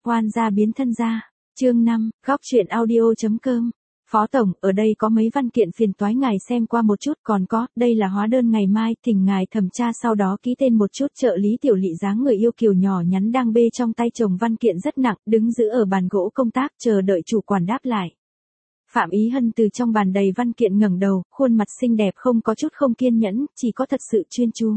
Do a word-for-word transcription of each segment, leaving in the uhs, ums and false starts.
Oan gia biến thân gia. Chương năm, góc truyện audio.com. Phó Tổng, ở đây có mấy văn kiện phiền toái ngài xem qua một chút, còn có, đây là hóa đơn ngày mai, thỉnh ngài thẩm tra sau đó ký tên một chút. Trợ lý Tiểu Lị dáng người yêu kiều nhỏ nhắn đang bê trong tay chồng văn kiện rất nặng, đứng giữ ở bàn gỗ công tác, chờ đợi chủ quản đáp lại. Phạm Ý Hân từ trong bàn đầy văn kiện ngẩng đầu, khuôn mặt xinh đẹp không có chút không kiên nhẫn, chỉ có thật sự chuyên chú.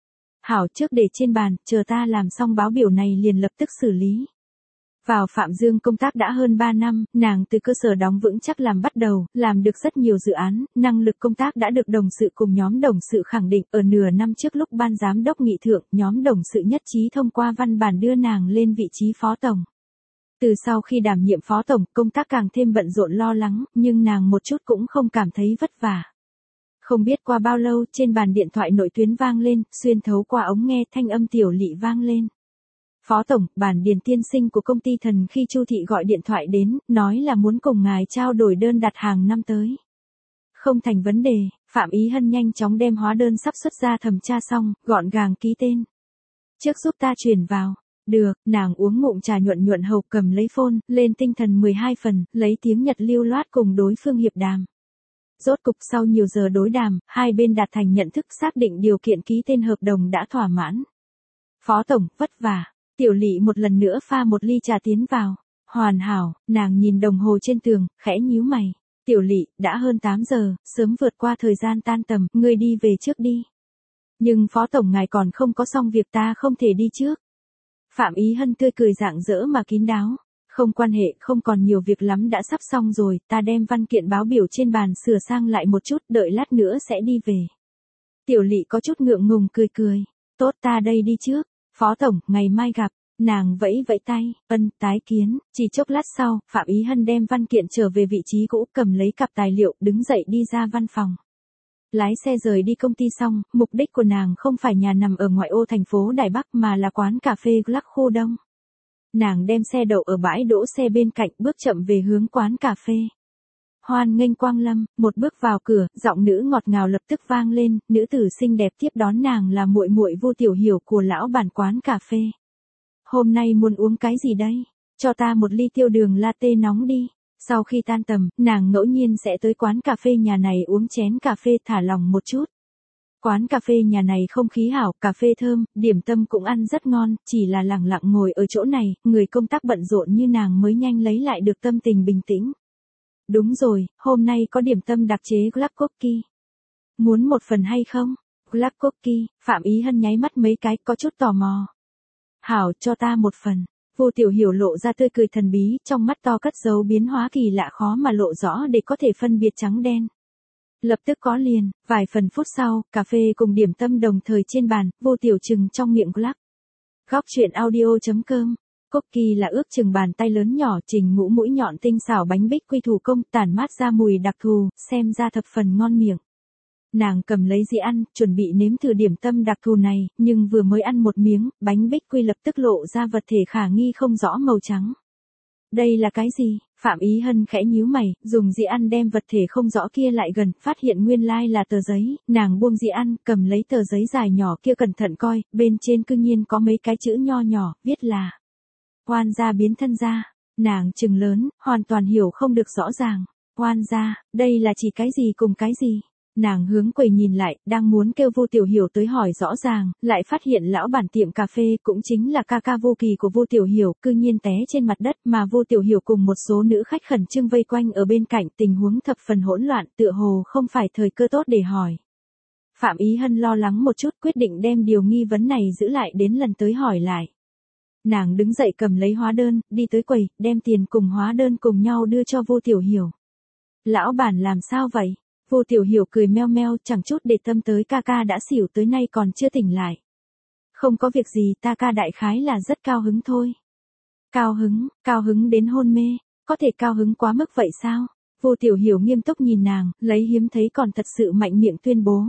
Hảo, trước để trên bàn, chờ ta làm xong báo biểu này liền lập tức xử lý. Vào Phạm Dương công tác đã hơn ba năm, nàng từ cơ sở đóng vững chắc làm bắt đầu, làm được rất nhiều dự án, năng lực công tác đã được đồng sự cùng nhóm đồng sự khẳng định. Ở nửa năm trước lúc ban giám đốc nghị thượng, nhóm đồng sự nhất trí thông qua văn bản đưa nàng lên vị trí phó tổng. Từ sau khi đảm nhiệm phó tổng, công tác càng thêm bận rộn lo lắng, nhưng nàng một chút cũng không cảm thấy vất vả. Không biết qua bao lâu, trên bàn điện thoại nội tuyến vang lên, xuyên thấu qua ống nghe thanh âm Tiểu Lị vang lên. Phó Tổng, bản Điền tiên sinh của công ty Thần khi Chu Thị gọi điện thoại đến, nói là muốn cùng ngài trao đổi đơn đặt hàng năm tới. Không thành vấn đề, Phạm Ý Hân nhanh chóng đem hóa đơn sắp xuất ra thẩm tra xong, gọn gàng ký tên. Trước giúp ta chuyển vào. Được, nàng uống ngụm trà nhuận nhuận hầu, cầm lấy phone, lên tinh thần mười hai phần, lấy tiếng Nhật lưu loát cùng đối phương hiệp đàm. Rốt cục sau nhiều giờ đối đàm, hai bên đạt thành nhận thức, xác định điều kiện, ký tên hợp đồng đã thỏa mãn. Phó Tổng, vất vả. Tiểu Lị một lần nữa pha một ly trà tiến vào. Hoàn hảo, nàng nhìn đồng hồ trên tường, khẽ nhíu mày. Tiểu Lị, đã hơn tám giờ, sớm vượt qua thời gian tan tầm, ngươi đi về trước đi. Nhưng Phó Tổng ngài còn không có xong việc, ta không thể đi trước. Phạm Ý Hân tươi cười rạng rỡ mà kín đáo. Không quan hệ, không còn nhiều việc lắm, đã sắp xong rồi, ta đem văn kiện báo biểu trên bàn sửa sang lại một chút, đợi lát nữa sẽ đi về. Tiểu Lị có chút ngượng ngùng cười cười. Tốt, ta đây đi trước. Phó Tổng, ngày mai gặp. Nàng vẫy vẫy tay, ân, tái kiến. Chỉ chốc lát sau, Phạm Ý Hân đem văn kiện trở về vị trí cũ, cầm lấy cặp tài liệu, đứng dậy đi ra văn phòng. Lái xe rời đi công ty xong, mục đích của nàng không phải nhà nằm ở ngoại ô thành phố Đài Bắc mà là quán cà phê Glac khu Đông. Nàng đem xe đậu ở bãi đỗ xe bên cạnh, bước chậm về hướng quán cà phê. Hoan nghênh quang lâm, một bước vào cửa, giọng nữ ngọt ngào lập tức vang lên, nữ tử xinh đẹp tiếp đón nàng là muội muội Vu Tiểu Hiểu của lão bản quán cà phê. Hôm nay muốn uống cái gì đây? Cho ta một ly tiêu đường latte nóng đi. Sau khi tan tầm, nàng ngẫu nhiên sẽ tới quán cà phê nhà này uống chén cà phê thả lòng một chút. Quán cà phê nhà này không khí hảo, cà phê thơm, điểm tâm cũng ăn rất ngon, chỉ là lẳng lặng ngồi ở chỗ này, người công tác bận rộn như nàng mới nhanh lấy lại được tâm tình bình tĩnh. Đúng rồi, hôm nay có điểm tâm đặc chế Glac Cookie. Muốn một phần hay không? Glac Cookie, Phạm Ý Hân nháy mắt mấy cái, có chút tò mò. Hảo, cho ta một phần. Vu Tiểu Hiểu lộ ra tươi cười thần bí, trong mắt to cất dấu biến hóa kỳ lạ khó mà lộ rõ để có thể phân biệt trắng đen. Lập tức có liền, vài phần phút sau, cà phê cùng điểm tâm đồng thời trên bàn, Vu Tiểu Trừng trong miệng Glac. Góc truyện audio.com. Cookie là ước chừng bàn tay lớn nhỏ, trình ngũ mũi nhọn tinh xảo bánh bích quy thủ công, tản mát ra mùi đặc thù, xem ra thập phần ngon miệng. Nàng cầm lấy dĩa ăn, chuẩn bị nếm thử điểm tâm đặc thù này, nhưng vừa mới ăn một miếng, bánh bích quy lập tức lộ ra vật thể khả nghi không rõ màu trắng. Đây là cái gì? Phạm Ý Hân khẽ nhíu mày, dùng dĩa ăn đem vật thể không rõ kia lại gần, phát hiện nguyên lai là tờ giấy, nàng buông dĩa ăn, cầm lấy tờ giấy dài nhỏ kia cẩn thận coi, bên trên cư nhiên có mấy cái chữ nho nhỏ, viết là Oan gia biến thân gia. Nàng trừng lớn, hoàn toàn hiểu không được rõ ràng. Oan gia, đây là chỉ cái gì cùng cái gì? Nàng hướng quầy nhìn lại, đang muốn kêu Vu Tiểu Hiểu tới hỏi rõ ràng, lại phát hiện lão bản tiệm cà phê cũng chính là ca ca vô kỳ của Vu Tiểu Hiểu, cư nhiên té trên mặt đất, mà Vu Tiểu Hiểu cùng một số nữ khách khẩn trương vây quanh ở bên cạnh, tình huống thập phần hỗn loạn, tựa hồ không phải thời cơ tốt để hỏi. Phạm Ý Hân lo lắng một chút, quyết định đem điều nghi vấn này giữ lại đến lần tới hỏi lại. Nàng đứng dậy cầm lấy hóa đơn, đi tới quầy, đem tiền cùng hóa đơn cùng nhau đưa cho Vu Tiểu Hiểu. Lão bản làm sao vậy? Vu Tiểu Hiểu cười meo meo, chẳng chút để tâm tới ca ca đã xỉu tới nay còn chưa tỉnh lại. Không có việc gì, ta ca đại khái là rất cao hứng thôi. Cao hứng, cao hứng đến hôn mê, có thể cao hứng quá mức vậy sao? Vu Tiểu Hiểu nghiêm túc nhìn nàng, lấy hiếm thấy còn thật sự mạnh miệng tuyên bố.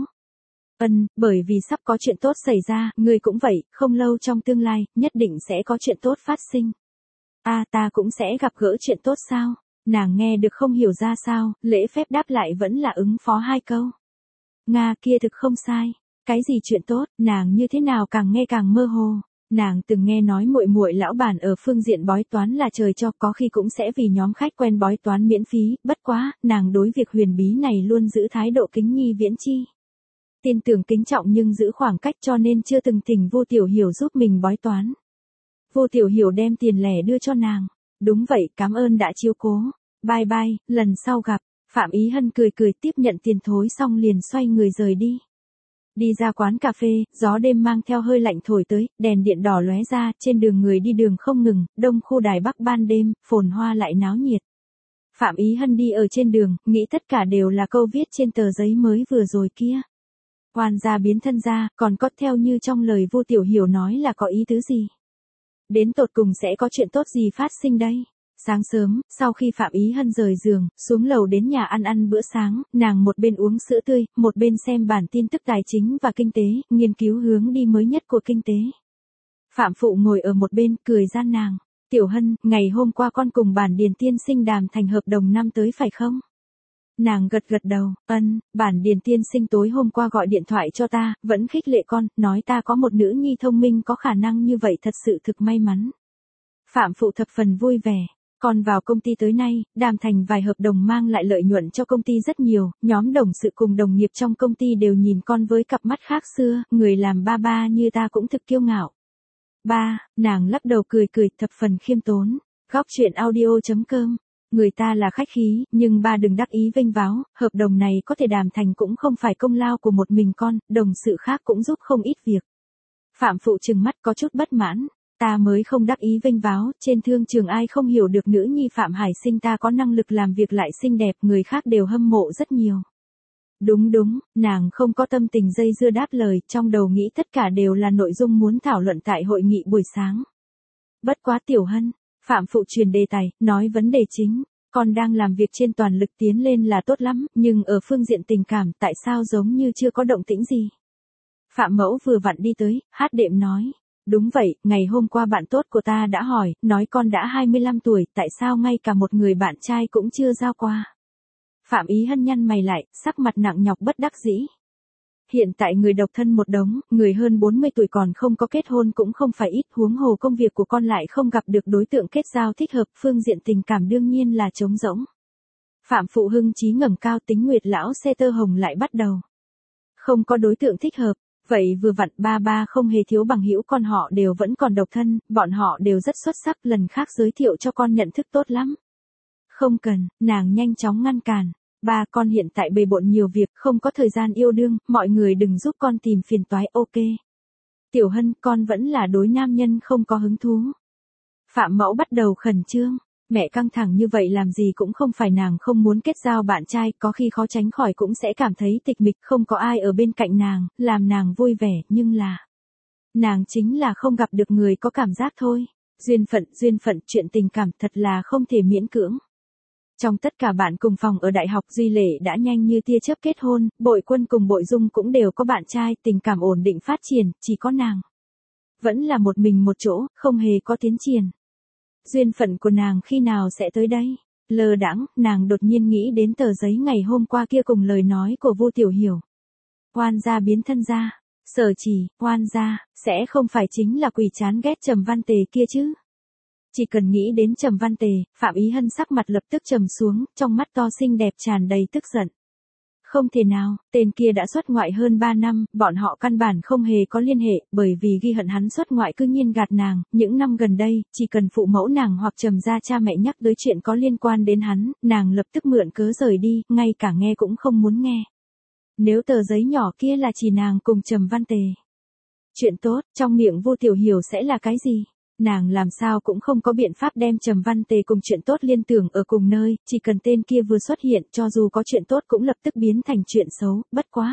Ân, bởi vì sắp có chuyện tốt xảy ra, ngươi cũng vậy, không lâu trong tương lai, nhất định sẽ có chuyện tốt phát sinh. A à, ta cũng sẽ gặp gỡ chuyện tốt sao? Nàng nghe được không hiểu ra sao, lễ phép đáp lại vẫn là ứng phó hai câu. Nga kia thực không sai. Cái gì chuyện tốt, nàng như thế nào càng nghe càng mơ hồ. Nàng từng nghe nói muội muội lão bản ở phương diện bói toán là trời cho, có khi cũng sẽ vì nhóm khách quen bói toán miễn phí, bất quá, nàng đối việc huyền bí này luôn giữ thái độ kính nhi viễn chi. Tin tưởng kính trọng nhưng giữ khoảng cách cho nên chưa từng thỉnh Vu Tiểu Hiểu giúp mình bói toán. Vu Tiểu Hiểu đem tiền lẻ đưa cho nàng. Đúng vậy, cảm ơn đã chiếu cố. Bye bye, lần sau gặp. Phạm Ý Hân cười cười tiếp nhận tiền thối xong liền xoay người rời đi. Đi ra quán cà phê, gió đêm mang theo hơi lạnh thổi tới, đèn điện đỏ lóe ra, trên đường người đi đường không ngừng, đông khu Đài Bắc ban đêm, phồn hoa lại náo nhiệt. Phạm Ý Hân đi ở trên đường, nghĩ tất cả đều là câu viết trên tờ giấy mới vừa rồi kia. Oan gia biến thân ra, còn có theo như trong lời Vu Tiểu Hiểu nói là có ý tứ gì? Đến tột cùng sẽ có chuyện tốt gì phát sinh đây? Sáng sớm, sau khi Phạm Ý Hân rời giường, xuống lầu đến nhà ăn ăn bữa sáng, nàng một bên uống sữa tươi, một bên xem bản tin tức tài chính và kinh tế, nghiên cứu hướng đi mới nhất của kinh tế. Phạm Phụ ngồi ở một bên, cười gian nàng. Tiểu Hân, ngày hôm qua con cùng Bản Điền tiên sinh đàm thành hợp đồng năm tới phải không? Nàng gật gật đầu, ân, Bản Điền tiên sinh tối hôm qua gọi điện thoại cho ta, vẫn khích lệ con, nói ta có một nữ nhi thông minh có khả năng như vậy thật sự thực may mắn. Phạm Phụ thập phần vui vẻ. Con vào công ty tới nay, đàm thành vài hợp đồng mang lại lợi nhuận cho công ty rất nhiều, nhóm đồng sự cùng đồng nghiệp trong công ty đều nhìn con với cặp mắt khác xưa, người làm ba ba như ta cũng thực kiêu ngạo. Ba, nàng lắc đầu cười cười thập phần khiêm tốn. Góc truyện audio chấm com. Người ta là khách khí, nhưng ba đừng đắc ý vênh váo, hợp đồng này có thể đàm thành cũng không phải công lao của một mình con, đồng sự khác cũng giúp không ít việc. Phạm Phụ trừng mắt có chút bất mãn. Ta mới không đắc ý vênh váo, trên thương trường ai không hiểu được nữ nhi Phạm Hải Sinh ta có năng lực làm việc lại xinh đẹp, người khác đều hâm mộ rất nhiều. Đúng đúng, nàng không có tâm tình dây dưa đáp lời, trong đầu nghĩ tất cả đều là nội dung muốn thảo luận tại hội nghị buổi sáng. Bất quá Tiểu Hân, Phạm Phụ truyền đề tài, nói vấn đề chính, con đang làm việc trên toàn lực tiến lên là tốt lắm, nhưng ở phương diện tình cảm tại sao giống như chưa có động tĩnh gì. Phạm Mẫu vừa vặn đi tới, hát đệm nói. Đúng vậy, ngày hôm qua bạn tốt của ta đã hỏi, nói con đã hai mươi lăm tuổi, tại sao ngay cả một người bạn trai cũng chưa giao qua. Phạm Ý Hân nhăn mày lại, sắc mặt nặng nhọc bất đắc dĩ. Hiện tại người độc thân một đống, người hơn bốn mươi tuổi còn không có kết hôn cũng không phải ít, huống hồ công việc của con lại không gặp được đối tượng kết giao thích hợp, phương diện tình cảm đương nhiên là trống rỗng. Phạm Phụ hưng chí ngẩng cao, tính nguyệt lão xe tơ hồng lại bắt đầu. Không có đối tượng thích hợp. Vậy vừa vặn ba ba không hề thiếu bằng hữu con họ đều vẫn còn độc thân, bọn họ đều rất xuất sắc, lần khác giới thiệu cho con nhận thức tốt lắm. Không cần, nàng nhanh chóng ngăn cản. Ba con hiện tại bề bộn nhiều việc, không có thời gian yêu đương, mọi người đừng giúp con tìm phiền toái, ok. Tiểu Hân, con vẫn là đối nam nhân không có hứng thú. Phạm Mẫu bắt đầu khẩn trương. Mẹ căng thẳng như vậy làm gì cũng không phải nàng không muốn kết giao bạn trai, có khi khó tránh khỏi cũng sẽ cảm thấy tịch mịch, không có ai ở bên cạnh nàng, làm nàng vui vẻ, nhưng là nàng chính là không gặp được người có cảm giác thôi. Duyên phận, duyên phận, chuyện tình cảm thật là không thể miễn cưỡng. Trong tất cả bạn cùng phòng ở đại học, Duy Lệ đã nhanh như tia chớp kết hôn, Bội Quân cùng Bội Dung cũng đều có bạn trai, tình cảm ổn định phát triển, chỉ có nàng vẫn là một mình một chỗ, không hề có tiến triển. Duyên phận của nàng khi nào sẽ tới đây? Lơ đãng, nàng đột nhiên nghĩ đến tờ giấy ngày hôm qua kia cùng lời nói của Vu Tiểu Hiểu. Oan gia biến thân ra, Sở Chỉ, oan gia, sẽ không phải chính là quỷ chán ghét Trầm Văn Tề kia chứ? Chỉ cần nghĩ đến Trầm Văn Tề, Phạm Ý Hân sắc mặt lập tức trầm xuống, trong mắt to xinh đẹp tràn đầy tức giận. Không thể nào, tên kia đã xuất ngoại hơn ba năm, bọn họ căn bản không hề có liên hệ, bởi vì ghi hận hắn xuất ngoại cư nhiên gạt nàng, những năm gần đây, chỉ cần phụ mẫu nàng hoặc Trầm gia cha mẹ nhắc tới chuyện có liên quan đến hắn, nàng lập tức mượn cớ rời đi, ngay cả nghe cũng không muốn nghe. Nếu tờ giấy nhỏ kia là chỉ nàng cùng Trầm Văn Tề. Chuyện tốt, trong miệng Vu Tiểu Hiểu sẽ là cái gì? Nàng làm sao cũng không có biện pháp đem Trầm Văn Tề cùng chuyện tốt liên tưởng ở cùng nơi, chỉ cần tên kia vừa xuất hiện, cho dù có chuyện tốt cũng lập tức biến thành chuyện xấu, bất quá.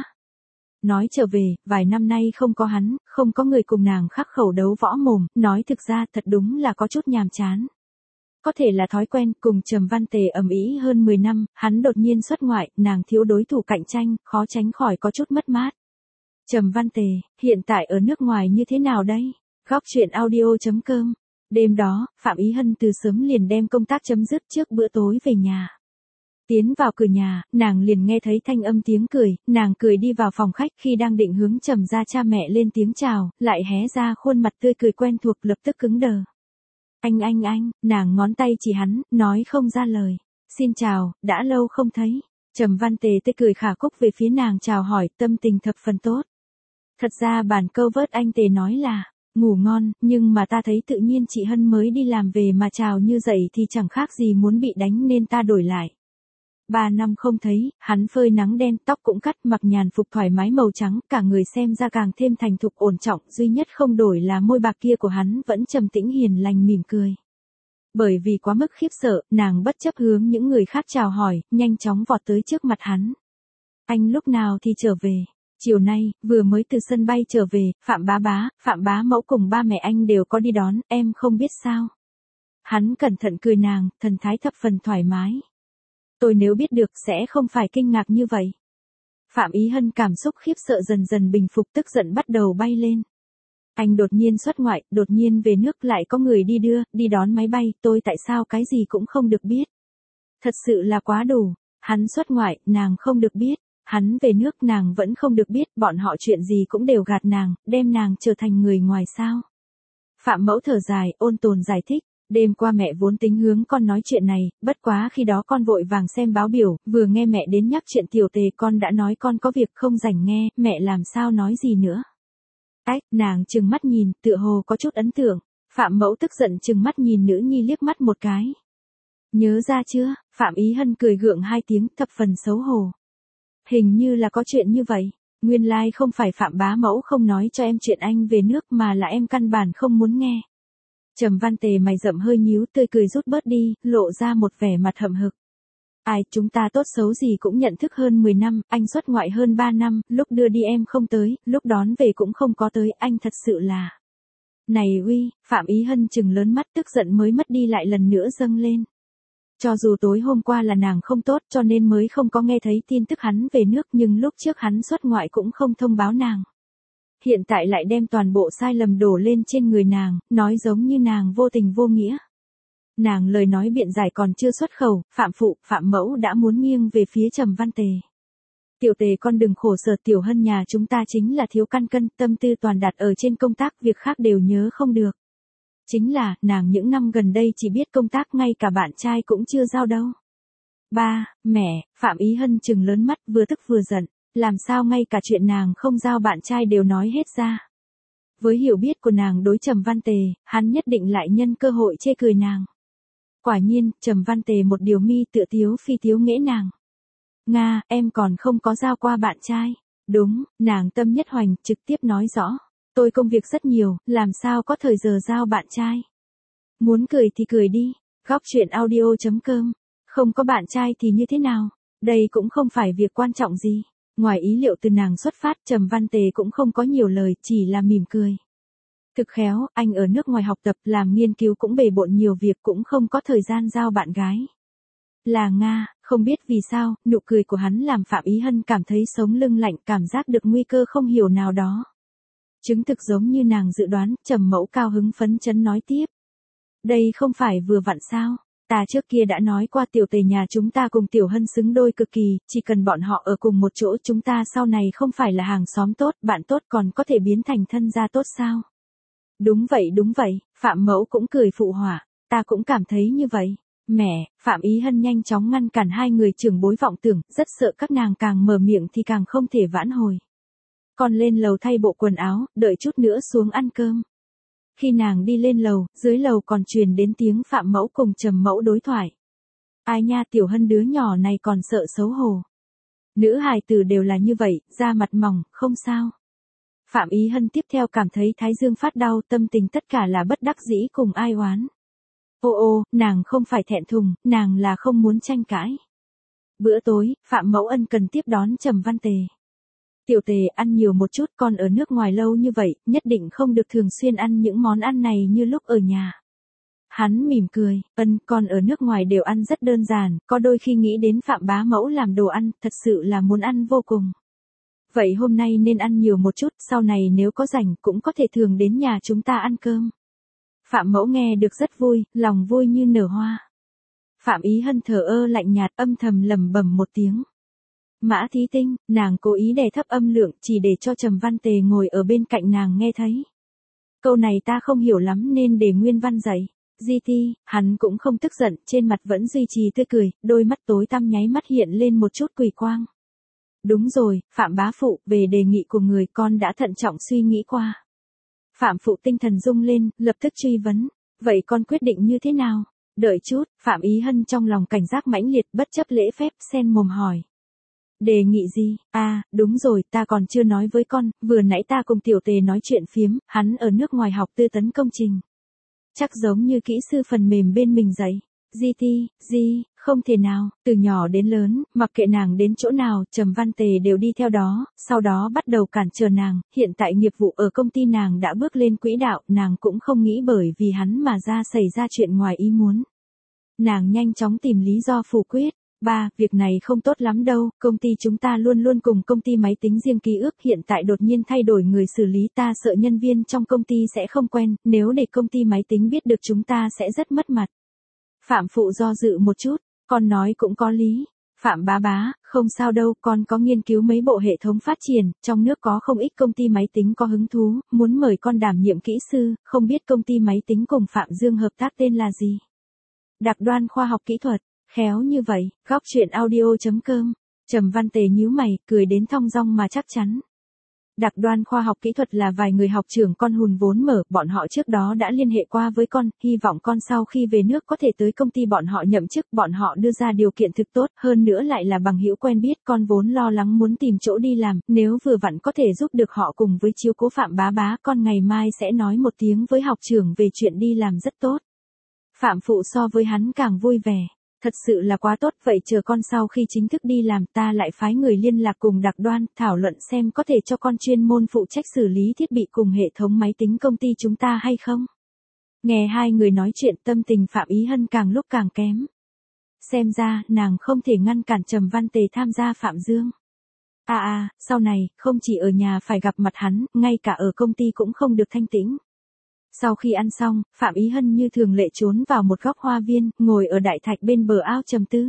Nói trở về, vài năm nay không có hắn, không có người cùng nàng khắc khẩu đấu võ mồm, nói thực ra thật đúng là có chút nhàm chán. Có thể là thói quen, cùng Trầm Văn Tề ầm ĩ hơn mười năm, hắn đột nhiên xuất ngoại, nàng thiếu đối thủ cạnh tranh, khó tránh khỏi có chút mất mát. Trầm Văn Tề, hiện tại ở nước ngoài như thế nào đây? Góc truyện audio chấm com. Đêm đó, Phạm Ý Hân từ sớm liền đem công tác chấm dứt trước bữa tối về nhà. Tiến vào cửa nhà, nàng liền nghe thấy thanh âm tiếng cười, nàng cười đi vào phòng khách khi đang định hướng Trầm gia cha mẹ lên tiếng chào, lại hé ra khuôn mặt tươi cười quen thuộc lập tức cứng đờ. Anh anh anh, nàng ngón tay chỉ hắn, nói không ra lời. Xin chào, đã lâu không thấy. Trầm Văn Tề tươi cười khả khúc về phía nàng chào hỏi, tâm tình thập phần tốt. Thật ra bản câu vớt anh Tề nói là, ngủ ngon, nhưng mà ta thấy tự nhiên chị Hân mới đi làm về mà chào như vậy thì chẳng khác gì muốn bị đánh nên ta đổi lại. Ba năm không thấy, hắn phơi nắng đen, tóc cũng cắt, mặc nhàn phục thoải mái màu trắng, cả người xem ra càng thêm thành thục ổn trọng, duy nhất không đổi là môi bạc kia của hắn vẫn trầm tĩnh hiền lành mỉm cười. Bởi vì quá mức khiếp sợ, nàng bất chấp hướng những người khác chào hỏi, nhanh chóng vọt tới trước mặt hắn. Anh lúc nào thì trở về? Chiều nay, vừa mới từ sân bay trở về, Phạm bá bá, Phạm bá mẫu cùng ba mẹ anh đều có đi đón, em không biết sao. Hắn cẩn thận cười nàng, thần thái thập phần thoải mái. Tôi nếu biết được sẽ không phải kinh ngạc như vậy. Phạm Ý Hân cảm xúc khiếp sợ dần dần bình phục, tức giận bắt đầu bay lên. Anh đột nhiên xuất ngoại, đột nhiên về nước, lại có người đi đưa, đi đón máy bay, tôi tại sao cái gì cũng không được biết. Thật sự là quá đủ, hắn xuất ngoại, nàng không được biết, hắn về nước nàng vẫn không được biết, bọn họ chuyện gì cũng đều gạt nàng, đem nàng trở thành người ngoài sao. Phạm mẫu thở dài, ôn tồn giải thích. Đêm qua mẹ vốn tính hướng con nói chuyện này, bất quá khi đó con vội vàng xem báo biểu, vừa nghe mẹ đến nhắc chuyện Tiểu Tề con đã nói con có việc không rảnh nghe, mẹ làm sao nói gì nữa. Ách, nàng trừng mắt nhìn, tựa hồ có chút ấn tượng, Phạm mẫu tức giận trừng mắt nhìn nữ nhi liếc mắt một cái. Nhớ ra chưa, Phạm Ý Hân cười gượng hai tiếng, thập phần xấu hổ. Hình như là có chuyện như vậy, nguyên lai không phải Phạm bá mẫu không nói cho em chuyện anh về nước mà là em căn bản không muốn nghe. Trầm Văn Tề mày rậm hơi nhíu, tươi cười rút bớt đi, lộ ra một vẻ mặt hậm hực. Ai, chúng ta tốt xấu gì cũng nhận thức hơn mười năm, anh xuất ngoại hơn ba năm, lúc đưa đi em không tới, lúc đón về cũng không có tới, anh thật sự là. Này uy, Phạm Ý Hân chừng lớn mắt, tức giận mới mất đi lại lần nữa dâng lên. Cho dù tối hôm qua là nàng không tốt cho nên mới không có nghe thấy tin tức hắn về nước, nhưng lúc trước hắn xuất ngoại cũng không thông báo nàng. Hiện tại lại đem toàn bộ sai lầm đổ lên trên người nàng, nói giống như nàng vô tình vô nghĩa. Nàng lời nói biện giải còn chưa xuất khẩu, Phạm phụ, Phạm mẫu đã muốn nghiêng về phía Trầm Văn Tề. Tiểu Tề con đừng khổ sở, Tiểu Hân nhà chúng ta chính là thiếu căn cân, tâm tư toàn đặt ở trên công tác, việc khác đều nhớ không được. Chính là, nàng những năm gần đây chỉ biết công tác, ngay cả bạn trai cũng chưa giao đâu. Ba, mẹ, Phạm Ý Hân trừng lớn mắt, vừa tức vừa giận. Làm sao ngay cả chuyện nàng không giao bạn trai đều nói hết ra. Với hiểu biết của nàng đối Trầm Văn Tề, hắn nhất định lại nhân cơ hội chê cười nàng. Quả nhiên, Trầm Văn Tề một điều mi tựa tiếu phi tiếu nghễ nàng. Nga, em còn không có giao qua bạn trai. Đúng, nàng tâm nhất hoành, trực tiếp nói rõ. Tôi công việc rất nhiều, làm sao có thời giờ giao bạn trai. Muốn cười thì cười đi, góc chuyện audio chấm com. Không có bạn trai thì như thế nào, đây cũng không phải việc quan trọng gì. Ngoài ý liệu từ nàng xuất phát, Trầm Văn Tề cũng không có nhiều lời, chỉ là mỉm cười. Thực khéo, anh ở nước ngoài học tập, làm nghiên cứu cũng bề bộn nhiều việc, cũng không có thời gian giao bạn gái. Là Nga, không biết vì sao, nụ cười của hắn làm Phạm Ý Hân cảm thấy sống lưng lạnh, cảm giác được nguy cơ không hiểu nào đó. Chứng thực giống như nàng dự đoán, Trầm mẫu cao hứng phấn chấn nói tiếp. Đây không phải vừa vặn sao? Ta trước kia đã nói qua Tiểu Tề nhà chúng ta cùng Tiểu Hân xứng đôi cực kỳ, chỉ cần bọn họ ở cùng một chỗ chúng ta sau này không phải là hàng xóm tốt, bạn tốt còn có thể biến thành thân gia tốt sao? Đúng vậy đúng vậy, Phạm mẫu cũng cười phụ họa, ta cũng cảm thấy như vậy. Mẹ, Phạm Ý Hân nhanh chóng ngăn cản hai người trưởng bối vọng tưởng, rất sợ các nàng càng mở miệng thì càng không thể vãn hồi. Còn lên lầu thay bộ quần áo, đợi chút nữa xuống ăn cơm. Khi nàng đi lên lầu, dưới lầu còn truyền đến tiếng Phạm mẫu cùng Trầm mẫu đối thoại. Ai nha, Tiểu Hân đứa nhỏ này còn sợ xấu hổ. Nữ hài tử đều là như vậy, da mặt mỏng, không sao. Phạm Ý Hân tiếp theo cảm thấy thái dương phát đau, tâm tình tất cả là bất đắc dĩ cùng ai oán. Ô ô, nàng không phải thẹn thùng, nàng là không muốn tranh cãi. Bữa tối, Phạm mẫu ân cần tiếp đón Trầm Văn Tề. Tiểu Tề ăn nhiều một chút, con ở nước ngoài lâu như vậy, nhất định không được thường xuyên ăn những món ăn này như lúc ở nhà. Hắn mỉm cười, ân, con ở nước ngoài đều ăn rất đơn giản, có đôi khi nghĩ đến Phạm bá mẫu làm đồ ăn, thật sự là muốn ăn vô cùng. Vậy hôm nay nên ăn nhiều một chút, sau này nếu có rảnh cũng có thể thường đến nhà chúng ta ăn cơm. Phạm mẫu nghe được rất vui, lòng vui như nở hoa. Phạm Ý Hân thờ ơ lạnh nhạt âm thầm lẩm bẩm một tiếng. Mã Thí Tinh, nàng cố ý đè thấp âm lượng chỉ để cho Trầm Văn Tề ngồi ở bên cạnh nàng nghe thấy. Câu này ta không hiểu lắm nên để Nguyên Văn dạy. Di Ti, hắn cũng không tức giận, trên mặt vẫn duy trì tươi cười, đôi mắt tối tăm nháy mắt hiện lên một chút quỷ quang. Đúng rồi, Phạm bá phụ, về đề nghị của người con đã thận trọng suy nghĩ qua. Phạm phụ tinh thần rung lên, lập tức truy vấn. Vậy con quyết định như thế nào? Đợi chút, Phạm Ý Hân trong lòng cảnh giác mãnh liệt bất chấp lễ phép, sen mồm hỏi. Đề nghị gì? À, đúng rồi, ta còn chưa nói với con, vừa nãy ta cùng tiểu tề nói chuyện phiếm, hắn ở nước ngoài học tư tấn công trình. Chắc giống như kỹ sư phần mềm bên mình dạy. Di Ti, Di, không thể nào, từ nhỏ đến lớn, mặc kệ nàng đến chỗ nào, Trầm Văn Tề đều đi theo đó, sau đó bắt đầu cản trở nàng, hiện tại nghiệp vụ ở công ty nàng đã bước lên quỹ đạo, nàng cũng không nghĩ bởi vì hắn mà ra xảy ra chuyện ngoài ý muốn. Nàng nhanh chóng tìm lý do phủ quyết. Ba, việc này không tốt lắm đâu, công ty chúng ta luôn luôn cùng công ty máy tính riêng ký ức, hiện tại đột nhiên thay đổi người xử lý, ta sợ nhân viên trong công ty sẽ không quen, nếu để công ty máy tính biết được chúng ta sẽ rất mất mặt. Phạm phụ do dự một chút, con nói cũng có lý. Phạm bá bá, không sao đâu, con có nghiên cứu mấy bộ hệ thống phát triển, trong nước có không ít công ty máy tính có hứng thú, muốn mời con đảm nhiệm kỹ sư, không biết công ty máy tính cùng Phạm Dương hợp tác tên là gì? Đặc Đoan Khoa học Kỹ thuật. Khéo như vậy, góc chuyện audio chấm com. Trầm Văn Tề nhíu mày, cười đến thong dong mà chắc chắn. Đặc Đoan Khoa học Kỹ thuật là vài người học trưởng con hùn vốn mở, bọn họ trước đó đã liên hệ qua với con, hy vọng con sau khi về nước có thể tới công ty bọn họ nhậm chức, bọn họ đưa ra điều kiện thực tốt, hơn nữa lại là bằng hữu quen biết, con vốn lo lắng muốn tìm chỗ đi làm, nếu vừa vặn có thể giúp được họ cùng với chiếu cố Phạm bá bá, con ngày mai sẽ nói một tiếng với học trưởng về chuyện đi làm rất tốt. Phạm phụ so với hắn càng vui vẻ. Thật sự là quá tốt, vậy chờ con sau khi chính thức đi làm ta lại phái người liên lạc cùng Đặc Đoan, thảo luận xem có thể cho con chuyên môn phụ trách xử lý thiết bị cùng hệ thống máy tính công ty chúng ta hay không? Nghe hai người nói chuyện tâm tình Phạm Ý Hân càng lúc càng kém. Xem ra, nàng không thể ngăn cản Trầm Văn Tề tham gia Phạm Dương. À à, sau này, không chỉ ở nhà phải gặp mặt hắn, ngay cả ở công ty cũng không được thanh tĩnh. Sau khi ăn xong, Phạm Ý Hân như thường lệ trốn vào một góc hoa viên, ngồi ở đại thạch bên bờ ao trầm tư.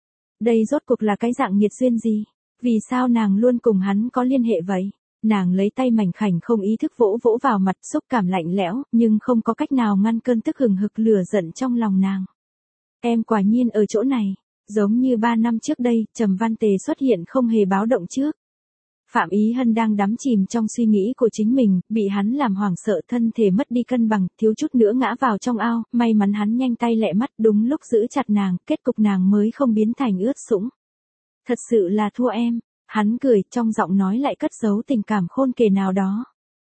Đây rốt cuộc là cái dạng nghiệt duyên gì? Vì sao nàng luôn cùng hắn có liên hệ vậy? Nàng lấy tay mảnh khảnh không ý thức vỗ vỗ vào mặt, xúc cảm lạnh lẽo, nhưng không có cách nào ngăn cơn tức hừng hực lửa giận trong lòng nàng. Em quả nhiên ở chỗ này, giống như ba năm trước đây, Trầm Văn Tề xuất hiện không hề báo động trước. Phạm Ý Hân đang đắm chìm trong suy nghĩ của chính mình, bị hắn làm hoảng sợ, thân thể mất đi cân bằng, thiếu chút nữa ngã vào trong ao, may mắn hắn nhanh tay lẹ mắt, đúng lúc giữ chặt nàng, kết cục nàng mới không biến thành ướt sũng. Thật sự là thua em, hắn cười, trong giọng nói lại cất giấu tình cảm khôn kể nào đó.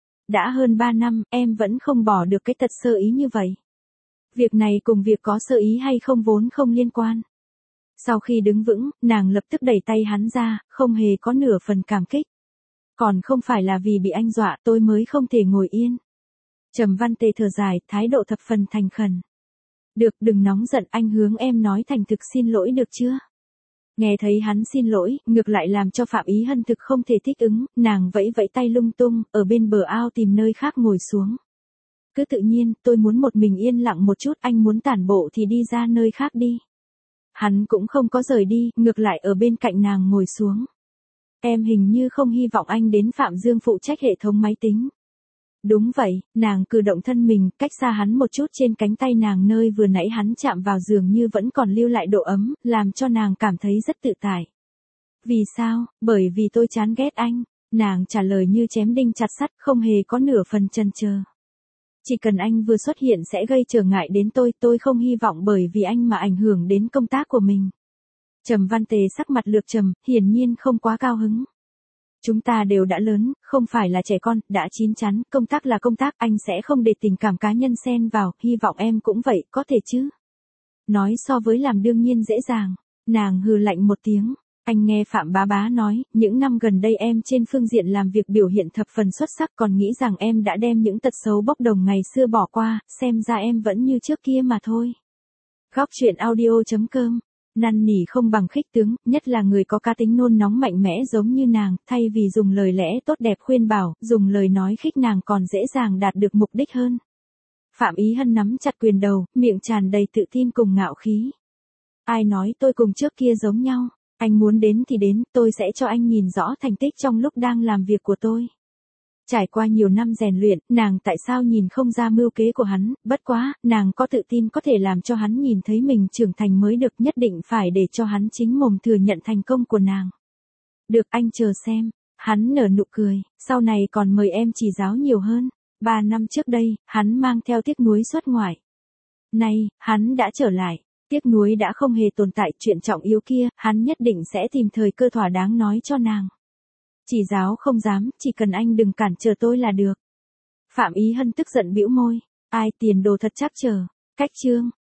Đã hơn ba năm, em vẫn không bỏ được cái tật sơ ý như vậy. Việc này cùng việc có sơ ý hay không vốn không liên quan. Sau khi đứng vững, nàng lập tức đẩy tay hắn ra, không hề có nửa phần cảm kích. Còn không phải là vì bị anh dọa tôi mới không thể ngồi yên. Trầm Văn Tề thở dài, thái độ thập phần thành khẩn. Được, đừng nóng giận, anh hướng em nói thành thực xin lỗi được chưa? Nghe thấy hắn xin lỗi, ngược lại làm cho Phạm Ý Hân thực không thể thích ứng, nàng vẫy vẫy tay lung tung, ở bên bờ ao tìm nơi khác ngồi xuống. Cứ tự nhiên, tôi muốn một mình yên lặng một chút, anh muốn tản bộ thì đi ra nơi khác đi. Hắn cũng không có rời đi, ngược lại ở bên cạnh nàng ngồi xuống. Em hình như không hy vọng anh đến Phạm Dương phụ trách hệ thống máy tính. Đúng vậy, nàng cử động thân mình, cách xa hắn một chút, trên cánh tay nàng nơi vừa nãy hắn chạm vào dường như vẫn còn lưu lại độ ấm, làm cho nàng cảm thấy rất tự tại. Vì sao? Bởi vì tôi chán ghét anh. Nàng trả lời như chém đinh chặt sắt, không hề có nửa phần chần chờ. Chỉ cần anh vừa xuất hiện sẽ gây trở ngại đến tôi, tôi không hy vọng bởi vì anh mà ảnh hưởng đến công tác của mình. Trầm Văn Tề sắc mặt lược trầm, hiển nhiên không quá cao hứng. Chúng ta đều đã lớn, không phải là trẻ con, đã chín chắn, công tác là công tác, anh sẽ không để tình cảm cá nhân xen vào, hy vọng em cũng vậy, có thể chứ? Nói so với làm đương nhiên dễ dàng, nàng hừ lạnh một tiếng. Anh nghe Phạm bá bá nói, những năm gần đây em trên phương diện làm việc biểu hiện thập phần xuất sắc, còn nghĩ rằng em đã đem những tật xấu bốc đồng ngày xưa bỏ qua, xem ra em vẫn như trước kia mà thôi. Góc chuyện audio chấm com. Năn nỉ không bằng khích tướng, nhất là người có cá tính nôn nóng mạnh mẽ giống như nàng, thay vì dùng lời lẽ tốt đẹp khuyên bảo, dùng lời nói khích nàng còn dễ dàng đạt được mục đích hơn. Phạm Ý Hân nắm chặt quyền đầu, miệng tràn đầy tự tin cùng ngạo khí. Ai nói tôi cùng trước kia giống nhau, anh muốn đến thì đến, tôi sẽ cho anh nhìn rõ thành tích trong lúc đang làm việc của tôi. Trải qua nhiều năm rèn luyện, nàng tại sao nhìn không ra mưu kế của hắn, bất quá, nàng có tự tin có thể làm cho hắn nhìn thấy mình trưởng thành mới được, nhất định phải để cho hắn chính mồm thừa nhận thành công của nàng. Được, anh chờ xem. Hắn nở nụ cười, sau này còn mời em chỉ giáo nhiều hơn. Ba năm trước đây, hắn mang theo tiếc nuối xuất ngoại. Nay, hắn đã trở lại. Tiếc nuối đã không hề tồn tại, chuyện trọng yếu kia, hắn nhất định sẽ tìm thời cơ thỏa đáng nói cho nàng. Chỉ giáo không dám, chỉ cần anh đừng cản trở tôi là được. Phạm Ý Hân tức giận bĩu môi. Ai tiền đồ thật chắc chờ. Cách chương.